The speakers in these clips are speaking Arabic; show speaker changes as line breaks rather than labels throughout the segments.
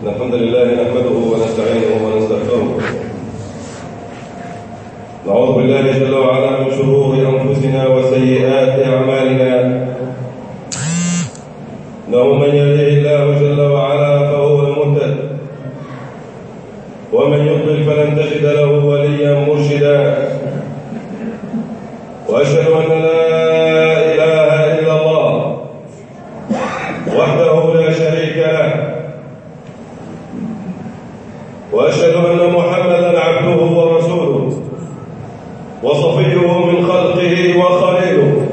الحمد لله نحمده ونستعينه ونستغفره. نعوذ بالله جل وعلا من شرور أنفسنا وسيئات أعمالنا. إنه من يهده الله جل وعلا فهو المهتد، ومن يضلل فلن تجد له وليا مرشدا. وأشهد أن لا إله إلا الله وحده لا شريك له، وأشهد أن محمدا عبده ورسوله وصفيه من خلقه وخليله.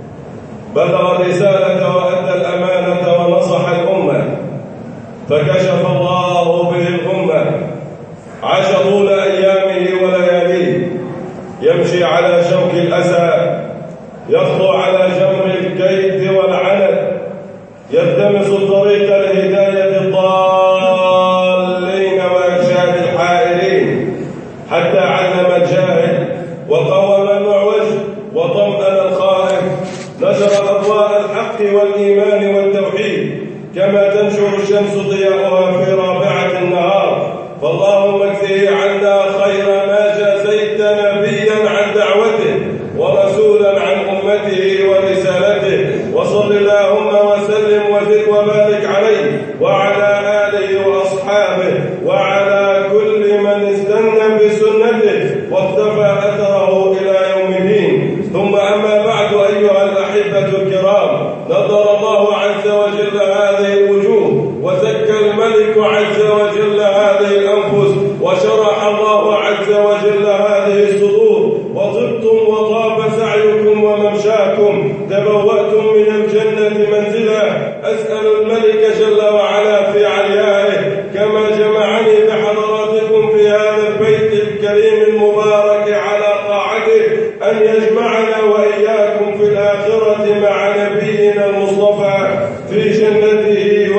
بلغ الرسالة وأدى الأمانة ونصح الأمة، فكشف الله به الغمة. عاش طول أيامه ولياليه يمشي على شوك الأسى، يخطو على جمر الكيد والعنت، يلتمس طريق الهداية الضالين وإرشاد الحائرين، حتى علم الجاهل وقوم المعوج وطمأن الخائف. نشر أضواء الحق والإيمان والتوحيد كما تنشر الشمس ضياءها في رابعة النهار. فاللهم اكفه عنا خير ما جازيت نبيا عن دعوته ورسولا عن أمته ورسالته. وصل اللهم وسلم وزد وبارك عليه وعلى آله وأصحابه وعلى كل من استنى بسنته واقتفى أثره إلى يوم الدين. ثم أما بعد، أيها الأحبة الكرام، نظر الله عز وجل هذه الوجوه، وزكى الملك عز وجل هذه الأنفس، وشرح الله عز وجل هذه الصدور، وطبتم وطاب سعيكم وممشاكم، تبوأتم من الجنة منزلا. أسأل الملك جل وعلا في عليائه كما جمعني بحضراتكم في هذا البيت الكريم المبارك على طاعته أن يجمعنا وإياكم في الآخرة مع نبينا المصطفى في جنته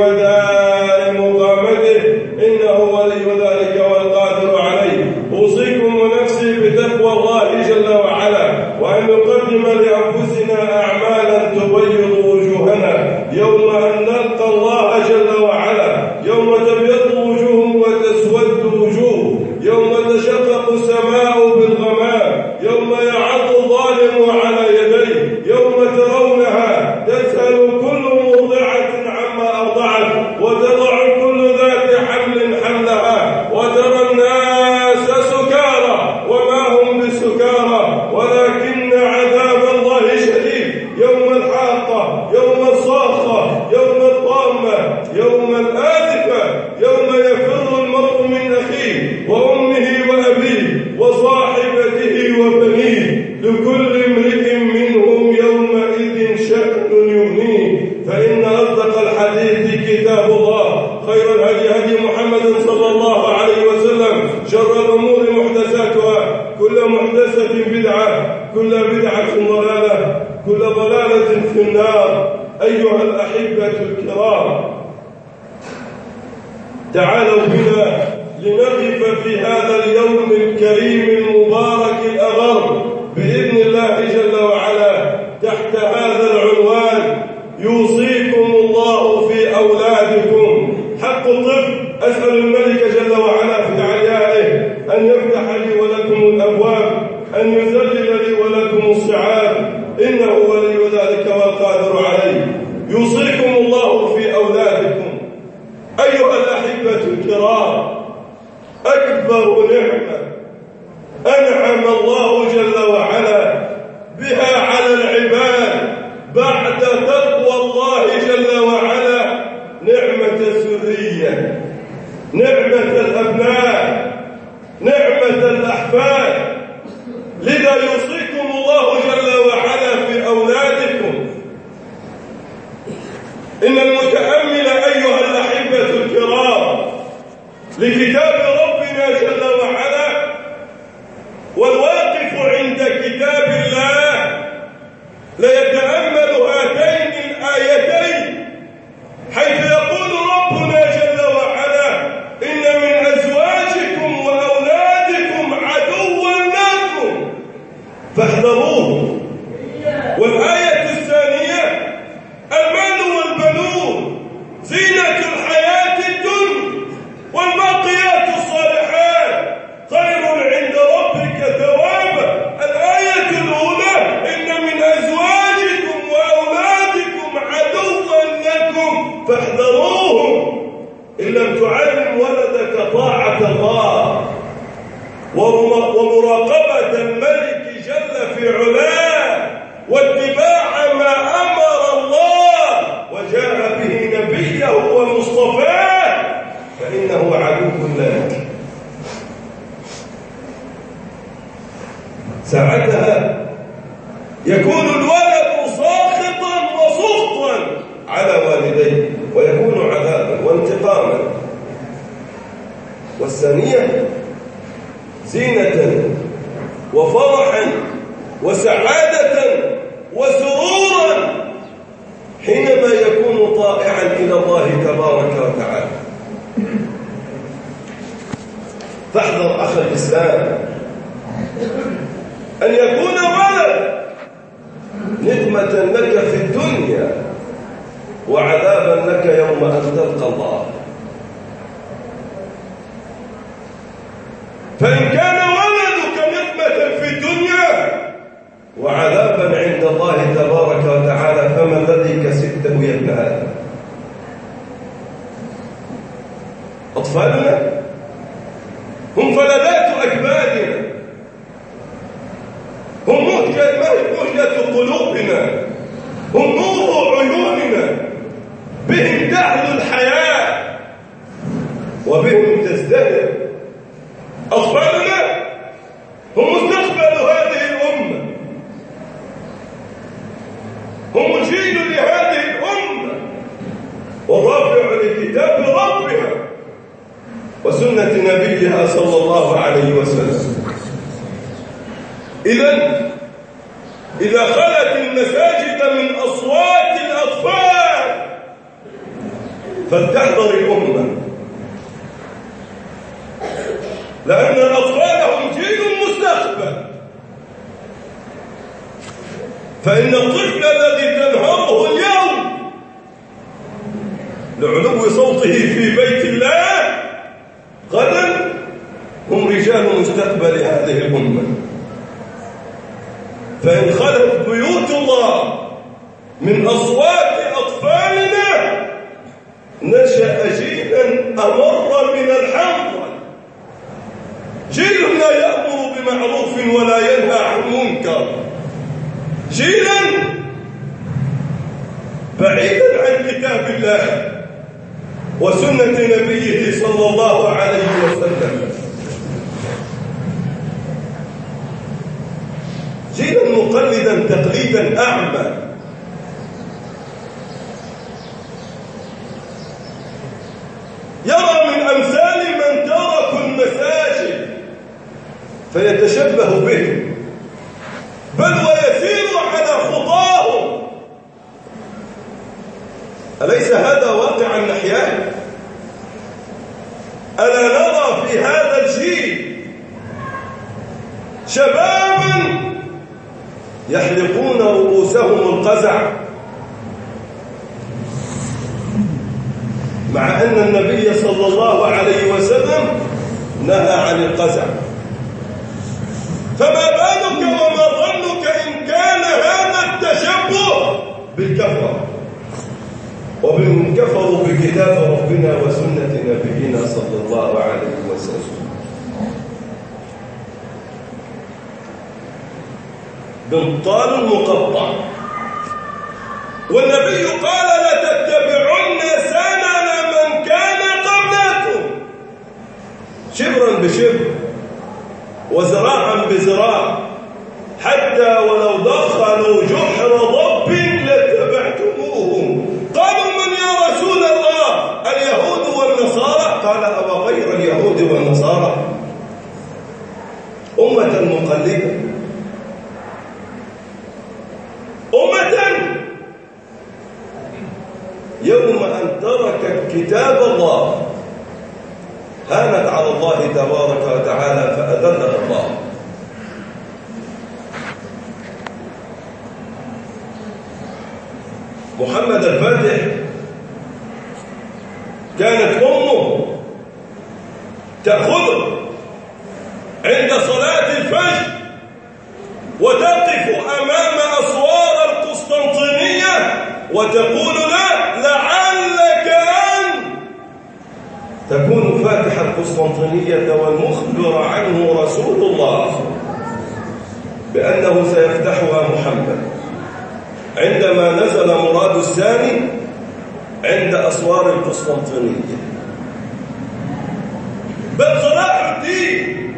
ودار مقامته، إنه ولي ذلك والقادر عليه. أوصيكم ونفسي بتقوى الله جل وعلا، وأن نقدم لأنفسنا أعمالا تبيض وجوهنا يوم أن نلقى الله جل وعلا، يوم تبيض وجوه وتسود وجوه، يوم تشقق السماء بالغمام، يوم يعض الظالم على يديه، يوم ترونها تسأل كل مرضعة عما أرضعت، وتضع كل ذات حمل حملها، وترى الناس سكارى وما هم بسكارى ولكن عذاب الله شديد. يوم الحاقة، يوم الصاخة، يوم الطامة، يوم الآزفة، يوم يفر المرء من أخيه وأمه وأبيه وصاحبته وبنيه، لكل امرئ منهم يومئذ شأن يغنيه. فإن أصدق الحديث كتاب الله، خير الهدي هدي محمد صلى الله عليه وسلم، شر الأمور محدثاتها، كل محدثة بدعة، كل بدعة ضلالة، كل ضلالة في النار. أيها الأحبة الكرام، تعالوا بنا لنقف في هذا اليوم الكريم المبارك الأغر بإذن الله جل وعلا تحت هذا العنوان: يوصيكم الله في أولادكم. حق الطفل، أسأل الملك جل وعلا في عليائه أن يفتح لي ولكم الأبواب، أن يذلل لي ولكم الصعاب، إنه ولي ذلك والقادر عليه. يوصيكم الله في أولادكم. أيها الأحبة الكرام، أكبر نعمة أنعم الله جل وعلا بها على العباد بعد تقوى الله جل وعلا نعمة الذرية، نعمة الأبناء، نعمة الأحفاد. لذا يوصيكم الله جل وعلا في أولادكم. إن المتأمل أيها الأحبة الكرام لكتاب ربنا جل وعلا والواقف عند كتاب الله ليتأمل هاتين الآيتين، حيث يقول ربنا جل وعلا: إن من أزواجكم وأولادكم عدوا لكم فاحذروه. والآية الثانية: المال والبنون زينة الحياة الدنيا فاحذروهم إن لم تعلم ولدك طاعة الله ومراقبة الملك جل في علاه واتباع ما أمر الله وجاء به نبيه ومصطفاه، فإنه عدو لك. ساعتها يكون الولد ساخطا وسخطا على والديه ويكون عذابا وانتقاما. والثانية زينة وفرحا وسعادة وسرورا حينما يكون طائعا إلى الله تبارك وتعالى. فاحذر أخ الإسلام أن يكون ولد نقمة لك في الدنيا وعذابا لك يوم أن تلقى الله. فإن كان ولدك نقمة في الدنيا وعذابا عند الله تبارك وتعالى فما الذي كسبته يا ابن آدم؟ أطفالنا هم فلذات أكبادنا، هم مهجة قلوبنا، هم نور عيوننا، بهم تعلو الحياة وبهم تزدهر. أطفالنا هم مستقبل هذه الأمة، هم الجيل لهذه الأمة والرافع لكتاب ربها وسنة نبيها صلى الله عليه وسلم. إذا خلت المساجد من أصوات الأطفال فلتحذر الأمة، لأن الأطفال هم جيل المستقبل. فإن الطفل الذي تنهره اليوم لعلو صوته في بيت الله غدا هم رجال مستقبل هذه الأمة. فإن خلت بيوت الله من أصوات أطفالنا نشأ جيلا أمر من الحنظل، جيل لا يأمر بمعروف ولا ينهى عن منكر، جيلا بعيدا عن كتاب الله وسنة نبيه صلى الله عليه وسلم، جيلا مقلدا تقليدا أعمى. يرى من أمثال من تركوا المساجد فيتشبه بهم، بل ويسير على خطاهم. أليس هذا واقعا نحياه؟ ألا نرى في هذا الجيل شبابا يحلقون رؤوسهم القزع، مع أن النبي صلى الله عليه وسلم نهى عن القزع؟ فما بالك وما ظنك إن كان هذا التشبه بالكفر وبمن كفروا بكتاب ربنا وسنة نبينا صلى الله عليه وسلم. بنطال مقطع. والنبي قال لتتبعن سنن من كان قبلكم شبرا بشبر وزراعا بزراع، حتى ولو دخلوا جحر ضب لاتبعتموهم. قالوا من يا رسول الله؟ اليهود والنصارى؟ قال أبا غير اليهود والنصارى أمة مقلدة، أمة يوم أن تركت كتاب الله هانت على الله تبارك وتعالى فأذلها الله. محمد الفاتح كانت أمه تأخذه عند صلاة الفجر وتقف أمام أسوار القسطنطينية وتقول له لعلك فاتح القسطنطينية والمخبر عنه رسول الله بأنه سيفتحها محمد عندما نزل مراد الثاني عند أسوار القسطنطينية. بل صلاح الدين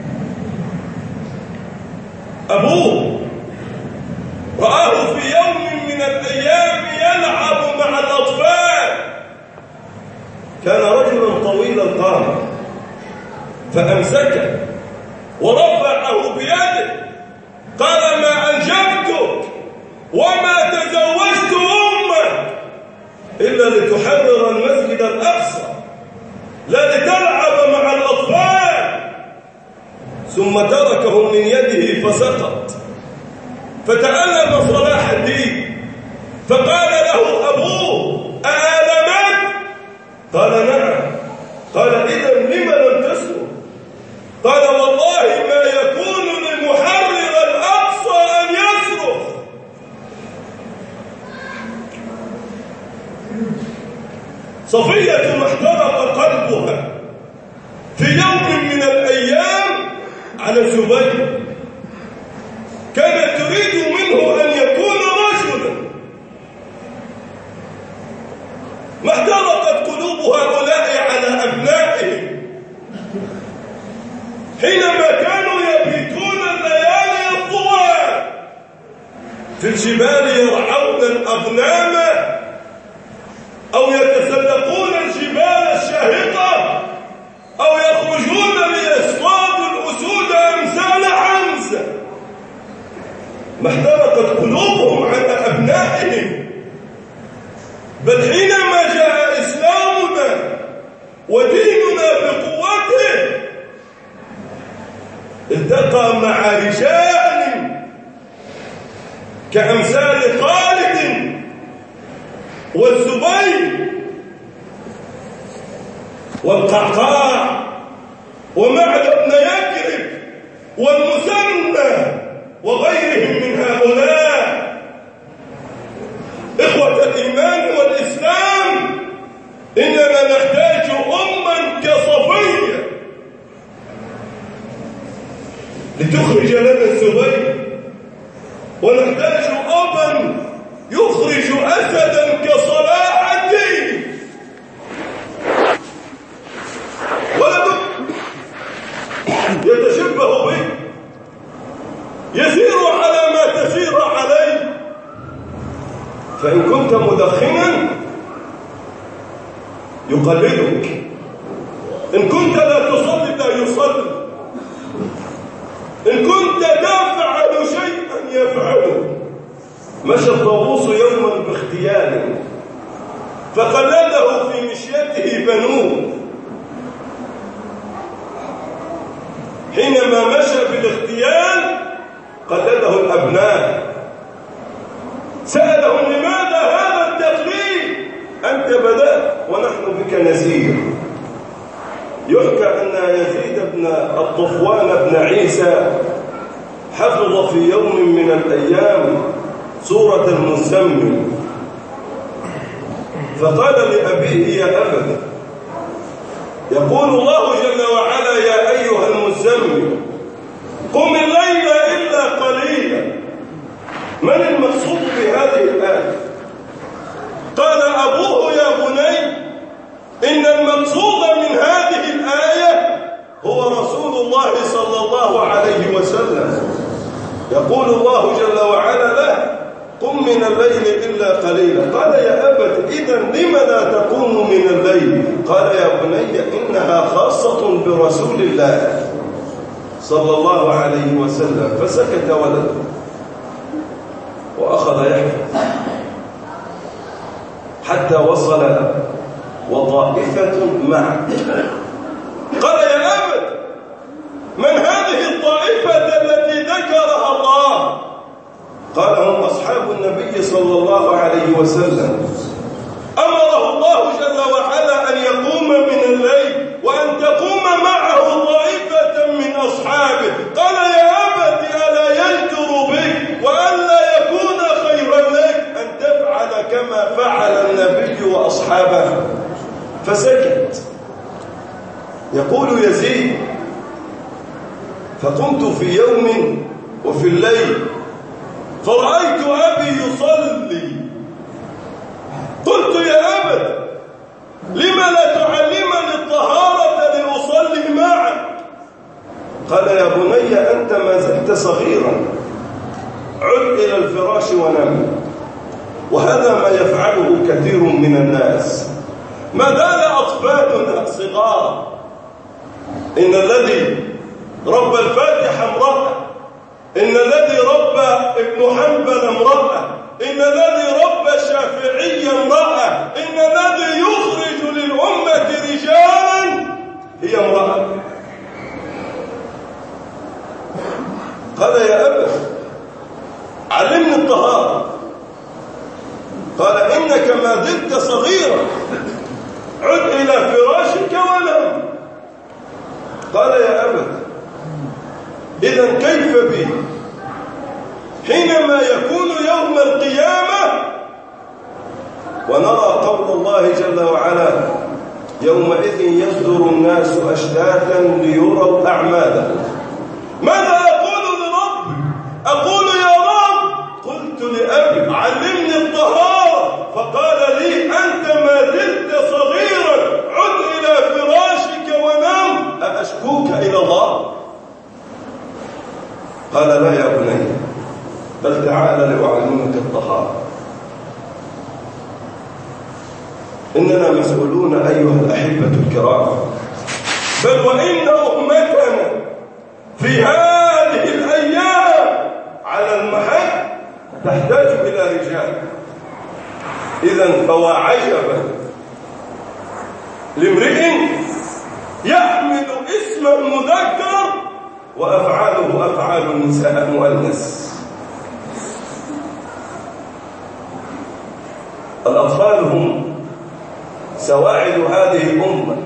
أبوه رآه في يوم من الأيام يلعب مع الأطفال. كان رجلا طويل القامة فأمسكه ورفعه بيده قال: ما أنجبتك وما تزوجت أمك إلا لتحرر المسجد الأقصى لا لتلعب مع الأطفال. ثم تركه من يده فسقط. فتألم صلاح الدين فقال له أبوه: أألمك؟ قال: نعم. قال: إذن لم لم تسلم؟ قال: والله ما يكون للمحرر الأقصى أن يصرخ. صفية ما احترق قلبها في يوم من الأيام على الزبير. كانت تريد منه أن يكون رجلا. ما احترقت قلوب هؤلاء على أبنائهم حينما كانوا يبيتون الليالي الطوال في الجبال يرعون الأغنام أو يتسلقون الجبال الشاهقة أو يخرجون ليصطادوا الأسود أمثال عنزة. ما احترقت قلوبهم على أبنائهم. بل حينما جاء إسلامنا وديننا بقوته التقى مع رجال كأمثال خالد والزبير والقعقاع ومعد بن يكرب والمثنى وغيرهم من هؤلاء. إخوة الإيمان والإسلام، إننا نحتاج أمة كصفية لتخرج لنا الزبير، ونحتاج أبا يخرج أسدا كصلاح الدين. ولد يتشبه به يسير على ما تسير عليه. فإن كنت مدخنا يقلدك، إن كنت لا تصلي لا يصلي، إن كنت لا تفعل شيئا يفعله. مشى الطاووس يوما باختيال فقلده في مشيته بنوه. حينما مشى بالاختيال قلده الأبناء. سألهم: لماذا هذا التقليد؟ أنت بدأت ونحن بك نسير. يحكى أن يزيد بن الطفوان بن عيسى حفظ في يوم من الأيام سورة المزمل، فقال لأبيه: يا أبت، يقول الله جل وعلا: يا أيها المزمل قم الليل إلا قليلا. من المقصود بهذه الآية؟ قال أبوه: يا بني، إن المقصود من هذه الآية هو رسول الله صلى الله عليه وسلم. يقول الله جل وعلا له: قم من الليل إلا قليلا. قال: يا أبت، إذن لم لا تقوم من الليل؟ قال: يا بني، إنها خاصة برسول الله صلى الله عليه وسلم. فسكت ولده وأخذ يحفظ حتى وصل وطائفة معه. قال: يا أبت، من هذه الطائفة التي ذكرها الله؟ قال: هم أصحاب النبي صلى الله عليه وسلم. أمره الله جل وعلا أن يقوم من الليل وأن تقوم معه طائفة من أصحابه. قال: يا أبت، ألا يجدر بك وألا يكون خيرا لك أن تفعل كما فعل النبي وأصحابه؟ فسكت.
يقول يزيد: فقمت في يوم وفي الليل فرأيت أبي يصلي، قلت: يا أبت، لم لا تعلمني الطهارة لأصلي معك؟ قال: يا بني، أنت ما زلت صغيرا، عد إلى الفراش ونم. وهذا ما يفعله كثير من الناس ما زال أطفالنا صغار. إن الذي ربى الفاتح امرأة، إن الذي ربى ابن حنبل امرأة، إن الذي ربى الشافعي امرأة، إن الذي يخرج للأمة رجالا هي امرأة. قال: يا أبا، علمني الطهارة. قال: إنك ما زلت صغيرا، عد إلى فراشك ونم. قال: يا أبا، إذن كيف بي حينما يكون يوم القيامة ونرى قول الله جل وعلا: يومئذ يصدر الناس أشتاتا ليروا أعمالهم. ماذا أقول لربي؟ أقول: يا رب، قلت لأبي علمني الطهارة، فقال لي: أنت ما زلت صغيرا، عد إلى فراشك ونم. أأشكوك إلى الله؟ قال: لا يا بني، بل تعال لأعلمك الطهارة. إننا مسؤولون أيها الأحبة الكرام، بل وإن أمتنا في هذه الأيام على المحك تحتاج إلى رجال. إذن فوا عجبا لامرئ يحمل اسم المذكر وأفعاله أفعال النساء المؤنث. الأطفال هم سواعد هذه الأمة،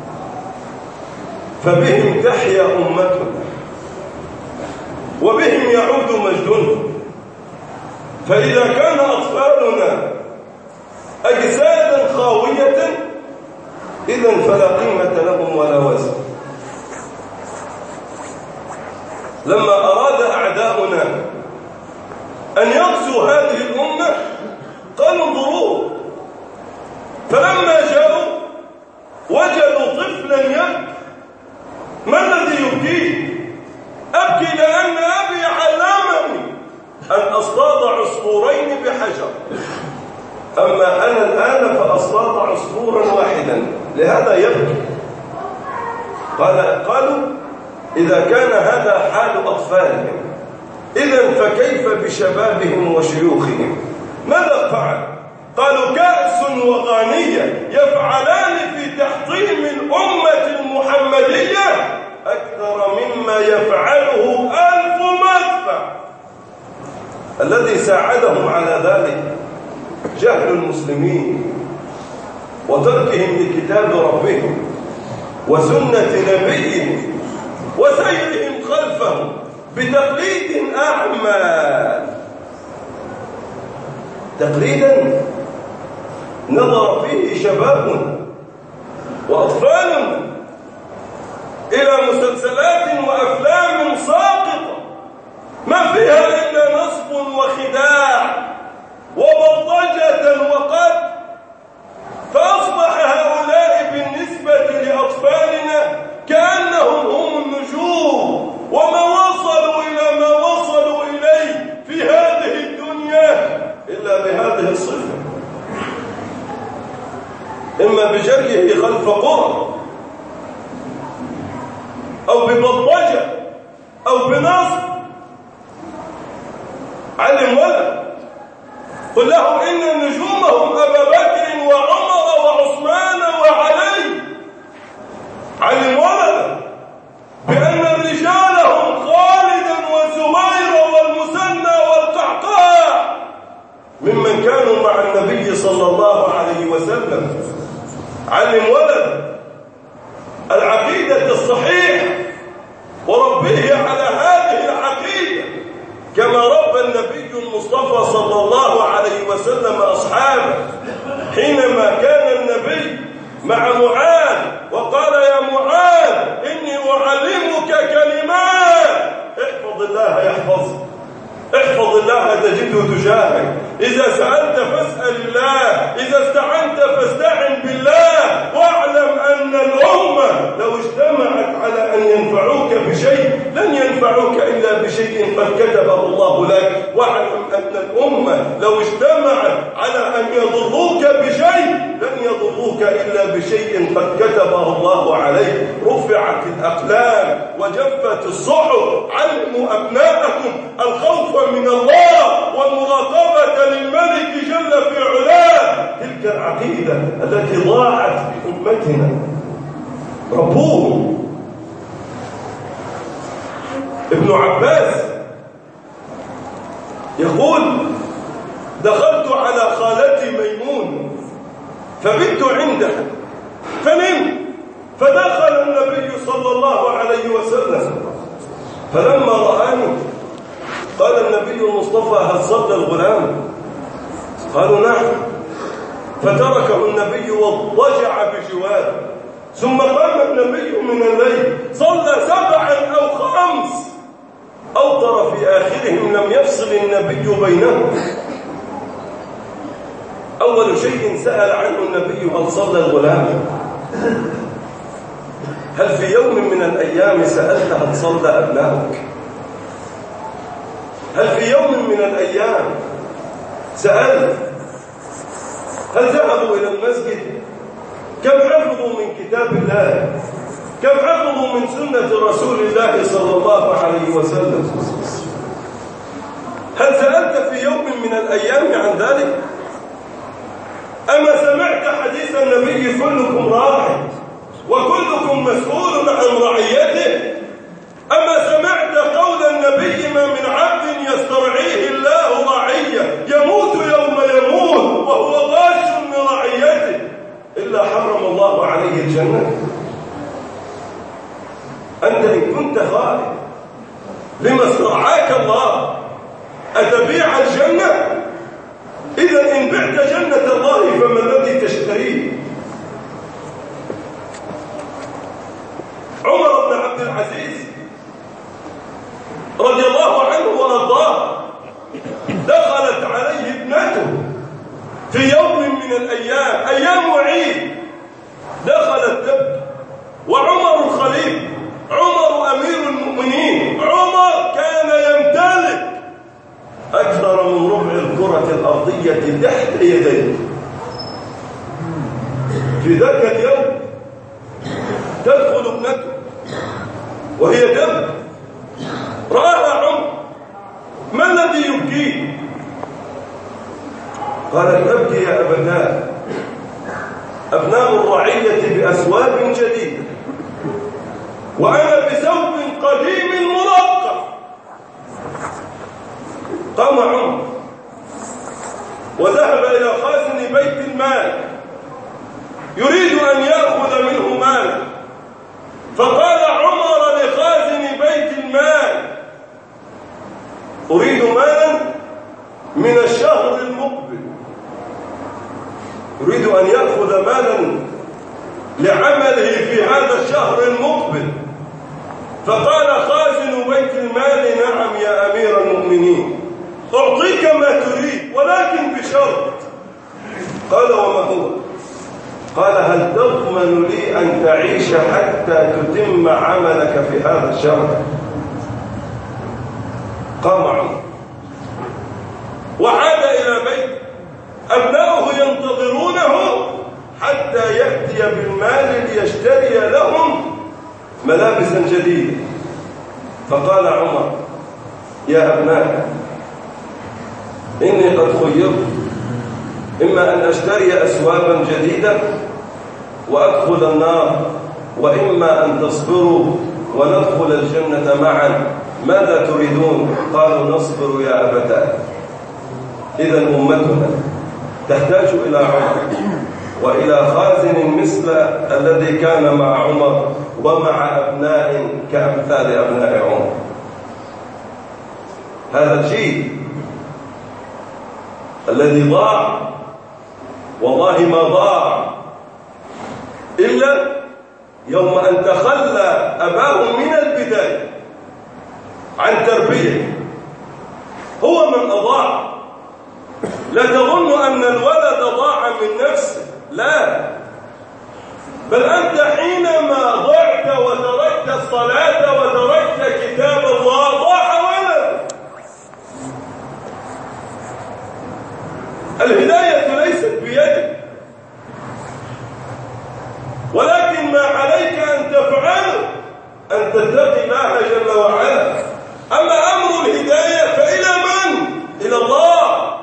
فبهم تحيا أمتنا وبهم يعود مجدنا. فإذا كان أطفالنا أجسادا خاوية، إذن فلا قيمة لهم ولا وزن. لما أراد أعداؤنا أن يغزوا هذه الأمة قالوا: انظروا. فلما جاءوا وجدوا طفلا يبكي. ما الذي يبكيه؟ أبكي لأن أبي علمني أن أصطاد عصفورين بحجر، أما أنا الآن فأصطاد عصفورا واحدا، لهذا يبكي. قالوا: إذا كان هذا حال أطفالهم، إذن فكيف بشبابهم وشيوخهم؟ ماذا فعل؟ قالوا: كأس وغانية يفعلان في تحطيم الأمة المحمدية أكثر مما يفعله 1000 مدفع. الذي ساعدهم على ذلك جهل المسلمين وتركهم لكتاب ربهم وسنة نبيهم وسيرهم خلفهم بتقليد أعمى، تقليدا نظر فيه شبابنا وأطفالنا إلى مسلسلات وأفلام ساقطة ما فيها إلا نصب وخداع وبلطجة وقتل. فأصبح هؤلاء بالنسبة لأطفالنا كأنهم هم النجوم، وما وصلوا إلى ما وصلوا إليه في هذه الدنيا إلا بهذه الصفة، إما بجريه خلف قرى أو ببلطجة أو بنصب. علم ولد، قل له إن نجومهم أبا بكر وعمر وعثمان وعلي. علم ولد بأن رجالهم خالدا وزبير والمثنى والقعقاع ممن كانوا مع النبي صلى الله عليه وسلم. علم ولد العقيدة الصحيحة وربه على هذه العقيدة، كما ربى النبي المصطفى صلى الله عليه وسلم أصحابه حينما كان النبي مع معاذ وقال: يا معاذ أعلمك كلمات. احفظ الله يحفظك، احفظ الله تجده تجاهك. إذا سألت فاسأل الله، إذا استعنت فاستعن بالله. واعلم أن الأمة لو اجتمعت على أن ينفعوك بشيء لن ينفعوك إلا بشيء قد كتبه الله لك. واعلم أن الأمة لو اجتمعت على أن يضروك بشيء لن يضروك إلا بشيء قد كتبه الله عليك. رفعت الأقلام وجفت الصحف. علموا أبناءكم الخوف من الله والمراقبة للملك جل في علاه. تلك العقيدة التي ضاعت في أمتنا. ربوه. ابن عباس يقول: دخلت على خالتي ميمون فبت عندها فنمت، فدخل النبي صلى الله عليه وسلم فلما رآني قال النبي المصطفى: هل صلى الغلام؟ قالوا: نعم. فتركه النبي واضطجع بجواره. ثم قام النبي من الليل صلى 7 أو 5 أوتر في آخرهم لم يفصل النبي بينهم. أول شيء سأل عنه النبي: هل صلى الغلام؟ هل في يوم من الأيام سألت هل صلى أبنائك؟ هل في يوم من الأيام سألت هل ذهبوا إلى المسجد؟ كم حفظوا من كتاب الله؟ كم حفظوا من سنة رسول الله صلى الله عليه وسلم؟ هل سألت في يوم من الأيام عن ذلك؟ أما سمعت حديث النبي: كلكم راع وكلكم مسؤول عن رعيته؟ أما سمعت قول النبي: ما من عبد يسترعيه الله رعية يموت يوم يموت وهو غاش لرعيته إلا حرم الله عليه الجنة؟ أنت إن كنت خائف لما استرعاك الله أتبيع الجنة؟ إذا إن بعت جنة الله فما الذي تشتريه؟ عمر بن عبد العزيز رضي الله عنه وارضاه دخلت عليه ابنته في يوم من الأيام، أيام عيد، دخلت تبكي وعمر الخليفة، عمر أمير المؤمنين، عمر كان يمتلك أكثر من ربع الكرة الأرضية تحت يديه. في ذاك اليوم تدخل ابنته وهي تبكي، رآها عمر: ما الذي يبكيك؟ قالت: أبكي يا أبناء، أبناء الرعية بأثواب جديدة وأنا بثوب قديم مرقع. قام عمر وذهب إلى خازن بيت المال يريد أن يأخذ منه مالا، فقال عمر لخازن بيت المال: أريد مالا من الشهر المقبل، يريد أن يأخذ مالا لعمله في هذا الشهر المقبل. فقال خازن بيت المال: نعم يا أمير المؤمنين، أعطيك ما تريد ولكن بشرط. قال: وما هو؟ قال: هل تضمن لي أن تعيش حتى تتم عملك في هذا الشهر؟ قام عمر وعاد إلى بيت، أبناؤه ينتظرونه حتى يأتي بالمال ليشتري لهم ملابسا جديدة. فقال عمر: يا أبناء، إني قد خيرت إما أن أشتري أثوابا جديدة وأدخل النار، وإما أن تصبروا وندخل الجنة معا، ماذا تريدون؟ قالوا: نصبر يا أبتاه. إذا أمتنا تحتاج إلى عمر وإلى خازن مثل الذي كان مع عمر ومع أبناء كأمثال أبناء عمر. هذا الجيل الذي ضاع والله ما ضاع إلا يوم أن تخلى أباه من البداية عن تربية، هو من أضاع. لا تظن أن الولد ضاع من نفسه، لا، بل أنت حينما ضعت وتركت الصلاة وتركت كتاب الله ضاع ولد. الهداية ليست بيدك، ولكن ما عليك أن تفعله أن تتقي الله جل وعلا. أما أمر الهداية فإلى من؟ إلى الله.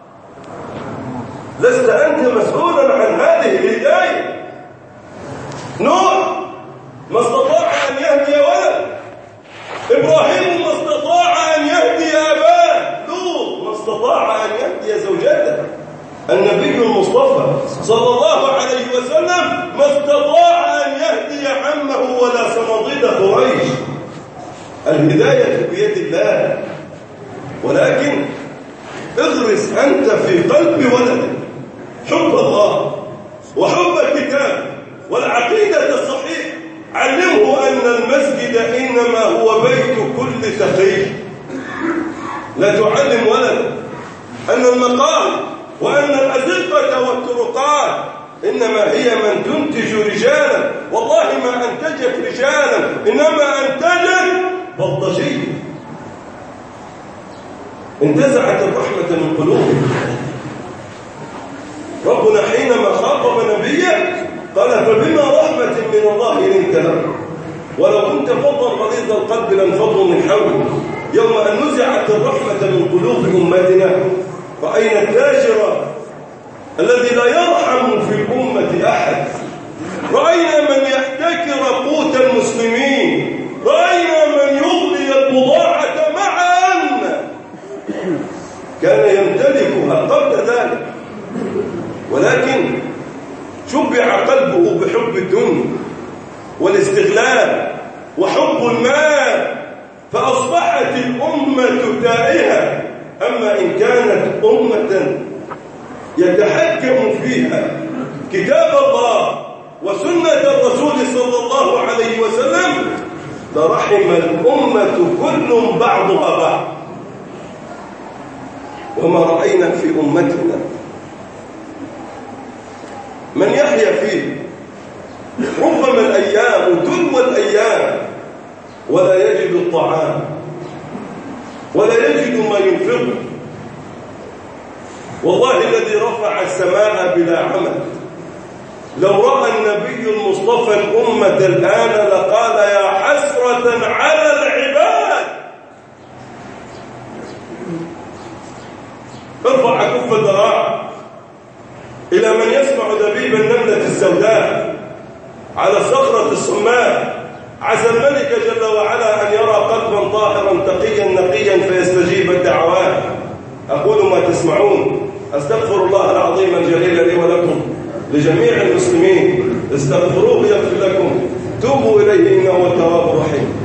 لست أنت مسؤولا عن هذه الهداية. نوح ما استطاع أن يهدي ولد، إبراهيم ما استطاع أن يهدي أباه، لوط ما استطاع أن يهدي زوجته. النبي المصطفى صلى الله عليه وسلم ما استطاع أن يهدي عمه ولا صناديد قريش. الهداية بيد الله، ولكن اغرس أنت في قلب ولدك حب الله وحب الكتاب والعقيدة الصحيحة. علمه أن المسجد إنما هو بيت كل تقي. لا تعلم ولد أن المقام وأن الأزقة والطرقات إنما هي من تنتج رجالا. والله ما أنتجت رجالا، إنما أنتجت بلطجية. انتزعت الرحمة من قلوبهم. ربنا حينما خاطب نبيه قال فبما رحمة من الله لنت لهم ولو كنت فظا غليظ القلب لانفضوا من حولك. يوم أن نزعت الرحمة من قلوب أمتنا رأينا التاجر الذي لا يرحم في الأمة أحد، رأينا من يحتكر قوت المسلمين، رأينا من يغلي البضاعة مع أن كان يمتلكها قبل ذلك، ولكن شبع قلبه بحب الدنيا والاستغلال وحب المال، فأصبحت الأمة تائهة. أما إن كانت أمة يتحكم فيها كتاب الله وسنة الرسول صلى الله عليه وسلم لرحم الأمة كل بعضها بعض. وما رأينا في أمتنا من يحيا فيه ربما الأيام تلو الأيام ولا يجد الطعام ولا يجد ما ينفقه. والله الذي رفع السماء بلا عمل لو رأى النبي المصطفى الأمة الآن لقال يا حسرة على العباد. ارفع كف الذراع إلى من يسمع دبيب النملة السوداء على الصخرة الصماء. عسى الملك جل وعلا أن يرى قلبا طاهرا تقيا نقيا فيستجيب الدعوات. أقول ما تسمعون، أستغفر الله العظيم الجليل لي ولكم لجميع المسلمين، استغفروه يغفر لكم، توبوا إليه إنه هو التواب الرحيم.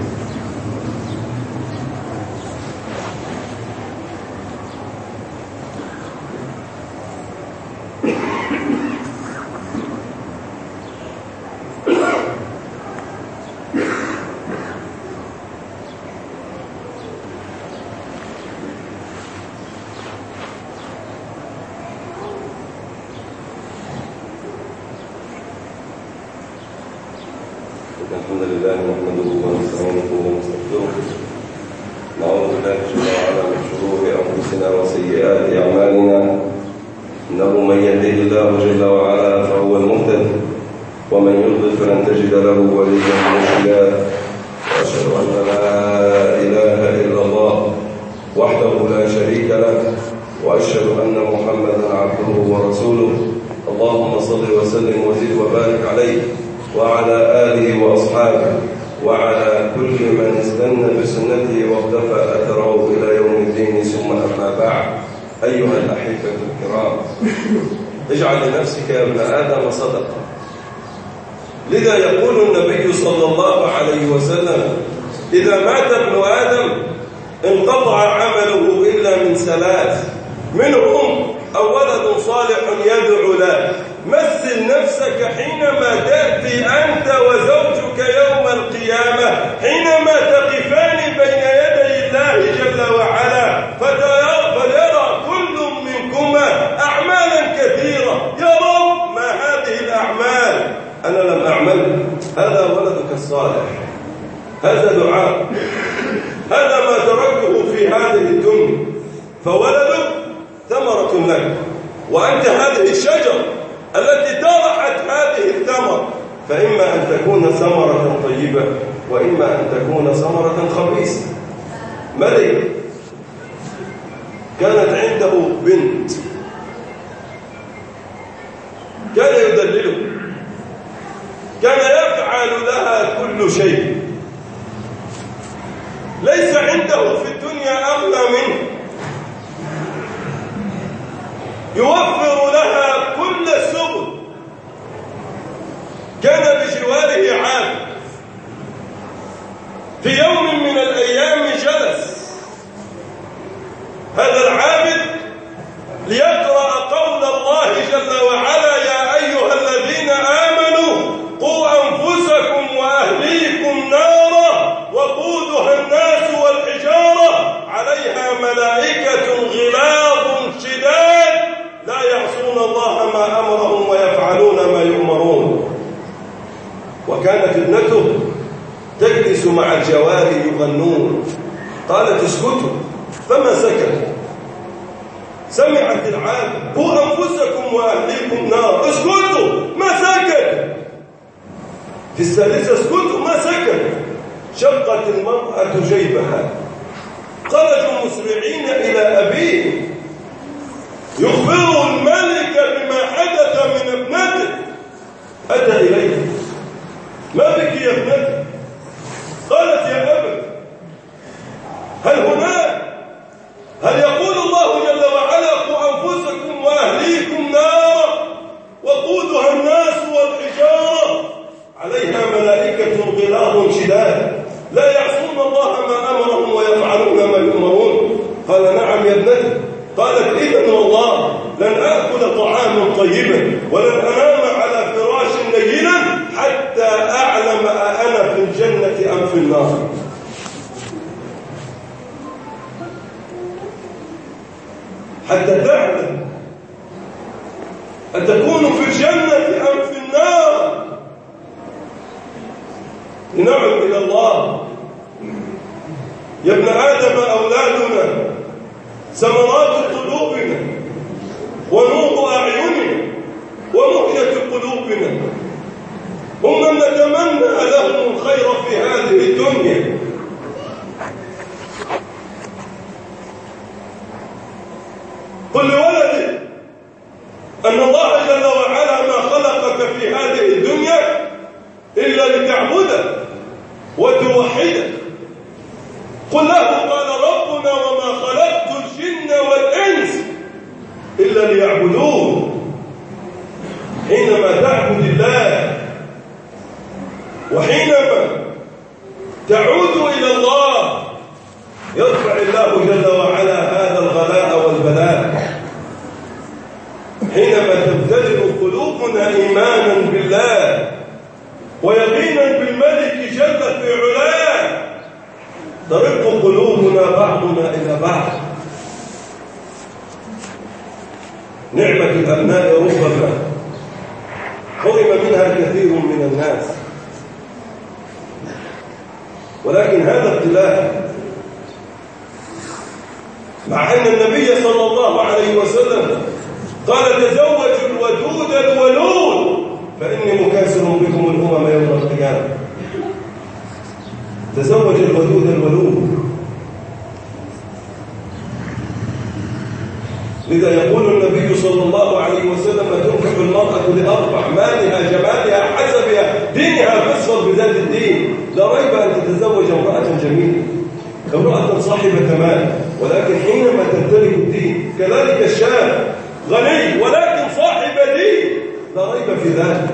الحمد لله نحمده ونستعينه ونستغفره، نعوذ بالله جل وعلا من شرور انفسنا وسيئات اعمالنا، انه من يهده الله جل وعلا فهو المهتد، ومن يضلل فلن تجد له وليا مرشدا. واشهد ان لا اله الا الله وحده لا شريك له، واشهد ان محمدا عبده ورسوله. اللهم صل وسلم وزد وبارك عليه وعلى آله وأصحابه وعلى كل من استنى بسنته واقتفى أثره إلى يوم الدين. ثم أما بعد، أيها الأحبة الكرام، اجعل لنفسك يا ابن آدم صدقة. لذا يقول النبي صلى الله عليه وسلم إذا مات ابن آدم انقطع عمله إلا من ثلاث، منهم أو ولد صالح يدعو له. مثل نفسك حينما تأتي أنت وزوجك
القيامة حينما تقفان بين يدي الله جل وعلا فليرى كل منكما أعمالا كثيرة. يا رب ما هذه الأعمال؟ أنا لم أعمل. هذا ولدك الصالح، هذا دعاء، هذا ما تركته في هذه الدنيا. فولدك ثمرة لك، وأنت هذه الشجرة التي طرحت هذه الثمرة، فإما أن تكون ثمرة طيبة وإما أن تكون ثمرة خبيثة. ملك كانت عنده بنت كان يدلله، كان يفعل لها كل شيء، ليس عنده في الدنيا أغنى منه، يوفر لها كل السبل. كان بجواره عابد، في يوم من الأيام جلس هذا العابد ليقرأ قول الله جل وعلا: يا أيها الذين آمنوا قوا أنفسكم وأهليكم نارا وقودها الناس والحجارة عليها ملائكة غلاظ شداد لا يعصون الله ما أمرهم ويفعلون ما يؤمرون. وكانت ابنته تجلس مع الجواري يغنون، قالت: اسكتوا، فما سكت. سمعت العابد: قوا أنفسكم وأهليكم نار، اسكتوا، ما سكت. في الثالثة: اسكتوا، ما سكت. شقت المرأة جيبها، خرجوا مسرعين إلى أبيه يخبروا الملك بما حدث من ابنته. أتى إليه: ما بك يا ابنتي؟ قالت: يا أبت، هل يقول الله جل وعلا: قوا أنفسكم وأهليكم نارا وقودها الناس والحجارة عليها ملائكة غلاظ شداد لا يعصون الله ما أمرهم ويفعلون ما يؤمرون؟ قال: نعم يا ابنتي. قالت: إذن والله لن آكل طعاما طيبا ولن أنام على فراش لينا حتى أعلم أأنا في الجنة أم في النار. حتى تعلم أتكون في الجنة أم في النار. لنعم إلى الله. يا ابن آدم أولادنا ثمرات قلوبنا ونور أعيننا ومحية قلوبنا، هم من نتمنى لهم الخير في هذه الدنيا. قل لولدك أن الله جل وعلا ما خلقك في هذه الدنيا إلا لتعبده وتوحده. قل له: قال ربنا: وما خلقت الجن والإنس إلا ليعبدون. حينما تعبد الله وحينما تعود إلى الله يرفع الله جل وعلا هذا الغلاء والبلاء. حينما تمتلئ قلوبنا إيمانا بالله ويقينا بالملك جل في علاه ترق قلوبنا بعضنا إلى بعض. نعمة الأبناء ربما حرم منها كثير من الناس، ولكن هذا ابتلاء. مع أن النبي صلى الله عليه وسلم قال: تزوجوا الودود الولود فإني مكاثر بكم الأمم يوم القيامة. تزوج الودود الولود. لذا يقول النبي صلى الله عليه وسلم: تنكح المرأة لأربع: مالها، جمالها، حسبها، دينها، فاصبر بذات الدين. لا ريب أن تتزوج امرأة جميلة، امرأة صاحبة مال، ولكن حينما تمتلك الدين. كذلك الشاب غني ولكن صاحب دين، لا ريب في ذلك.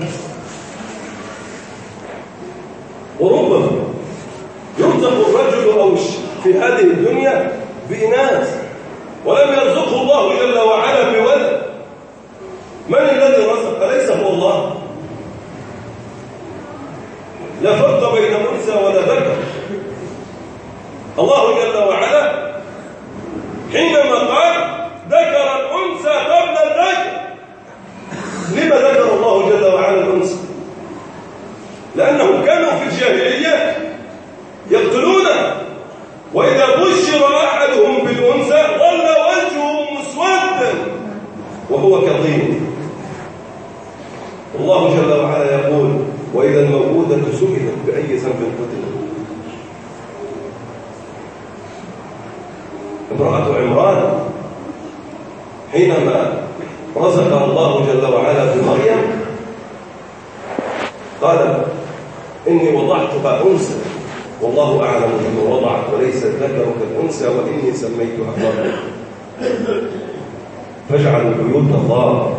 وربما يرزق الرجل أو في هذه الدنيا بإناث ولم يرزقه الله جل وعلا بولد. من الذي رزق؟ أليس هو الله؟ لا فرق بين الله جل وعلا حينما قال ذكر الأنثى قبل الذكر. لما ذكر الله جل وعلا الأنثى؟ لأنهم كانوا في الجاهلية يقتلونه، وإذا بشر أحدهم بالأنثى ظل وجهه مسودا وهو كظيم. الله جل وعلا يقول وإذا الموءودة سئلت بأي ذنب قتلت. امرأة عمران حينما رزق الله جل وعلا بمريم قال إني وضعتها أنثى والله أعلم بما وضعت وليس الذكر كالأنثى وإني سميتها مريم. فاجعلوا بيوت الله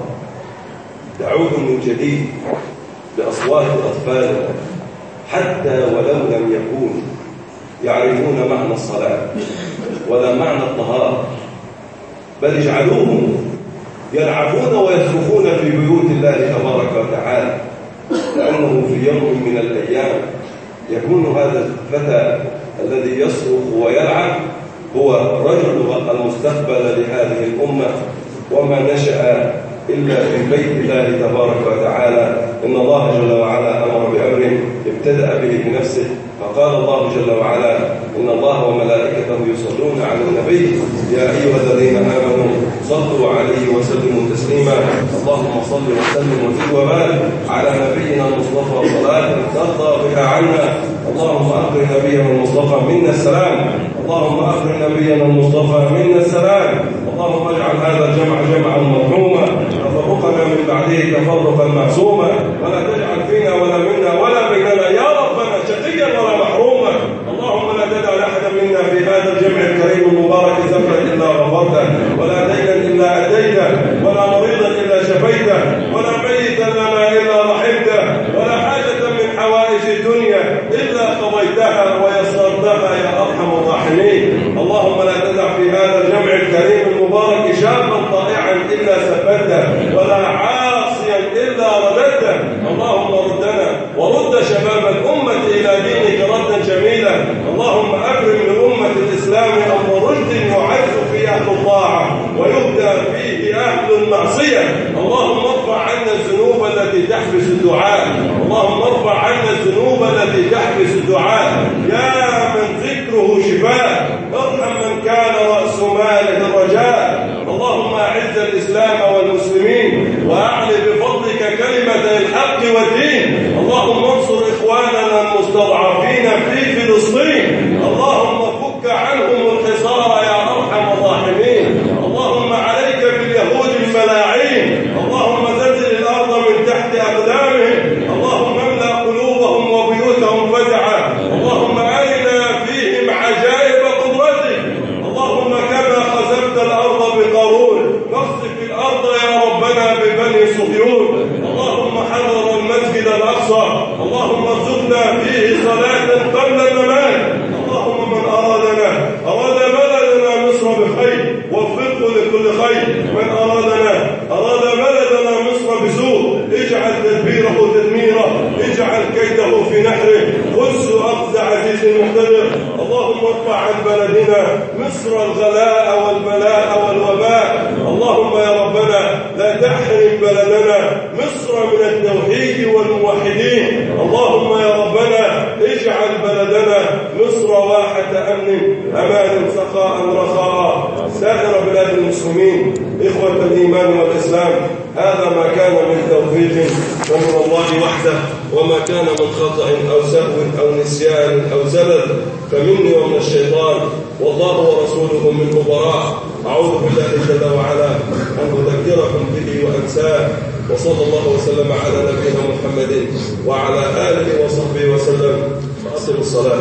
تعود من جديد بأصوات أطفالنا حتى ولو لم يكونوا يعرفون معنى الصلاة ولا معنى الطهارة، بل اجعلوهم يلعبون ويصرخون في بيوت الله تبارك وتعالى، لأنه في يوم من الأيام يكون هذا الفتى الذي يصرخ ويلعب هو رجل المستقبل لهذه الأمة، وما نشأ إلا في بيت الله تبارك وتعالى. إن الله جل وعلا أمر بأمر ابتدأ به بنفسه، فقال الله جل وعلا إن الله وملائكته يصلون على النبي يا أيها الذين آمنوا صلوا عليه وسلموا تسليما. اللهم صل وسلم وزد وبارك على نبينا المصطفى صلاة ترضى بها عنا. اللهم أخرج نبينا المصطفى منا السلام، اللهم أخرج نبينا المصطفى منا السلام. اللهم اجعل هذا الجمع جمعا مرحوما، تفرقنا من بعده تفرقا معصوما، ولا تجعل فينا ولا منا ولا بيننا يا ربنا شقيا ولا محروما. اللهم لا تدع لأحدا منا في هذا الجمع الكريم المبارك ذنبا إلا غفرته، ولا دينا إلا أتيته، ولا مريضا إلا شفيته، ولا ميتا لنا إلا رحمته، ولا حاجة من حوائج الدنيا إلا قضيتها ويسرتها يا أرحم الراحمين. اللهم لا تدع في هذا الجمع الكريم المبارك شابا طائعا إلا ثبته، ولا عاصيا إلا رددته. اللهم ردنا ورد شباب الأمة إلى دينك ردا جميلا. اللهم أكرم لأمة الإسلام أمر رشد يعز فيه أهل الطاعة ويبدأ فيه أهل المعصية. اللهم ارفع عنا الذنوب التي تحبس الدعاء، اللهم ارفع عنا الذنوب التي تحبس الدعاء. يا من ذكره شفاء ارحم من كان رأس ماله الرجاء. اللهم أعز الإسلام والمسلمين وأعل بفضلك كلمة الحق والدين. اللهم انصر إخواننا المستضعفين في فلسطين، اللهم فك عنهم الحصار يا أرحم الراحمين. اللهم عليك باليهود الملاعين، اللهم زلزل الأرض من تحت أقدامهم، اللهم املأ قلوبهم وبيوتهم فزعا. اللهم أرنا فيهم عجائب قدرتك. اللهم كما خسفت الأرض بقارون فاخسف الأرض يا ربنا ببني صهيون. اللهم حرر المسجد الأقصى، اللهم ارزقنا فيه صلاة قبل الممات. اللهم من أراد بلدنا مصر بخير وفقه لكل خير، من أراد بلدنا مصر بسوء اجعل تدبيره تدميره، اجعل كيده في نحره، خذ أخذ عزيز مقتدر. اللهم ارفع عن بلدنا مصر الغلاء والبلاء والوباء. اللهم يا ربنا لا تحرم بلدنا مصر من التوحيد والموحدين. اللهم يا ربنا اجعل بلدنا مصر واحة أمن أمان سخاء رخاء. سائر بلاد المسلمين إخوة الإيمان والإسلام، هذا ما كان من توفيق فمن الله وحده، وما كان من خطأ أو سهو أو نسيان أو زلل فمني ومن الشيطان، والله ورسوله منه براء. أعوذ بالله جل وعلا أن أذكركم به وأنساه. وصلى الله وسلم على نبينا محمد وعلى آله وصحبه وسلم. فأصل الصلاة.